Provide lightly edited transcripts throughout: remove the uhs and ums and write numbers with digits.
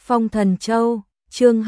Phong Thần Châu, chương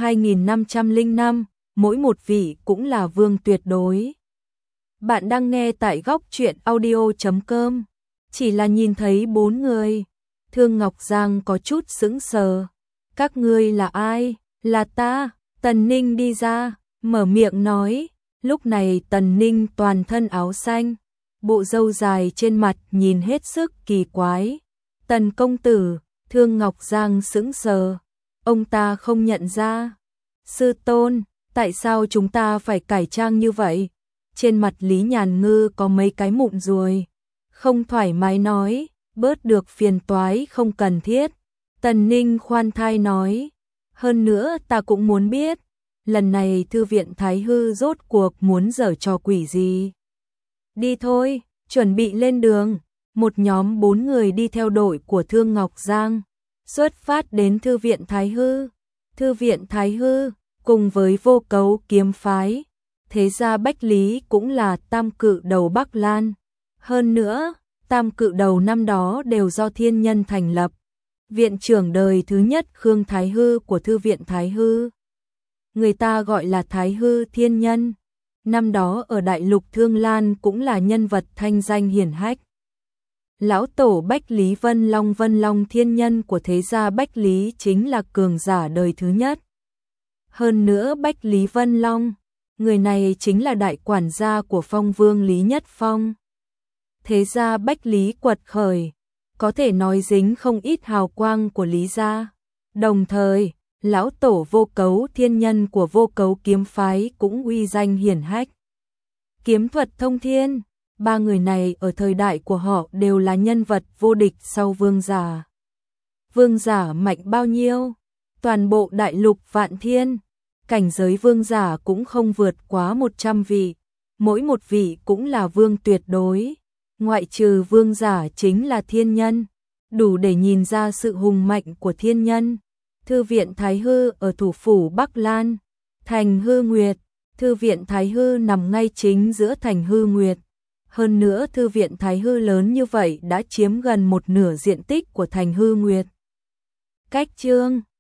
2505, mỗi một vị cũng là vương tuyệt đối. Bạn đang nghe tại góc truyện audio.com. Chỉ là nhìn thấy 4 người, Thương Ngọc Giang có chút sững sờ. Các ngươi là ai? Là ta. Tần Ninh đi ra, mở miệng nói. Lúc này Tần Ninh toàn thân áo xanh, bộ râu dài trên mặt nhìn hết sức kỳ quái. Tần công tử. Thương Ngọc Giang sững sờ. Ông ta không nhận ra. Sư tôn, tại sao chúng ta phải cải trang như vậy? Trên mặt Lý Nhàn Ngư có mấy cái mụn ruồi. Không thoải mái nói, bớt được phiền toái không cần thiết. Tần Ninh khoan thai nói, hơn nữa ta cũng muốn biết, lần này thư viện Thái Hư rốt cuộc muốn giở trò quỷ gì. Đi thôi, chuẩn bị lên đường. Một nhóm 4 người đi theo đội của Thương Ngọc Giang, xuất phát đến Thư viện Thái Hư. Thư viện Thái Hư, cùng với Vô Cấu kiếm phái, thế gia Bách Lý cũng là tam cự đầu Bắc Lan. Hơn nữa, tam cự đầu năm đó đều do thiên nhân thành lập. Viện trưởng đời thứ nhất Khương Thái Hư của Thư viện Thái Hư, người ta gọi là Thái Hư Thiên Nhân. Năm đó ở Đại Lục Thương Lan cũng là nhân vật thanh danh hiển hách. Lão tổ Bách Lý Vân Long Thiên Nhân của thế gia Bách Lý chính là cường giả đời thứ nhất. Hơn nữa Bách Lý Vân Long, người này chính là đại quản gia của Phong Vương Lý Nhất Phong. Thế gia Bách Lý quật khởi, có thể nói dính không ít hào quang của Lý gia. Đồng thời, lão tổ Vô Cấu Thiên Nhân của Vô Cấu kiếm phái cũng uy danh hiển hách. Kiếm thuật thông thiên, ba người này ở thời đại của họ đều là nhân vật vô địch sau vương giả. Vương giả mạnh bao nhiêu? Toàn bộ đại lục vạn thiên, cảnh giới vương giả cũng không vượt quá 100 vị, mỗi một vị cũng là vương tuyệt đối. Ngoại trừ vương giả chính là thiên nhân, đủ để nhìn ra sự hùng mạnh của thiên nhân. Thư viện Thái Hư ở thủ phủ Bắc Lan, thành Hư Nguyệt. Thư viện Thái Hư nằm ngay chính giữa thành Hư Nguyệt. Hơn nữa Thư viện Thái Hư lớn như vậy đã chiếm gần một nửa diện tích của thành Hư Nguyệt. Cách chương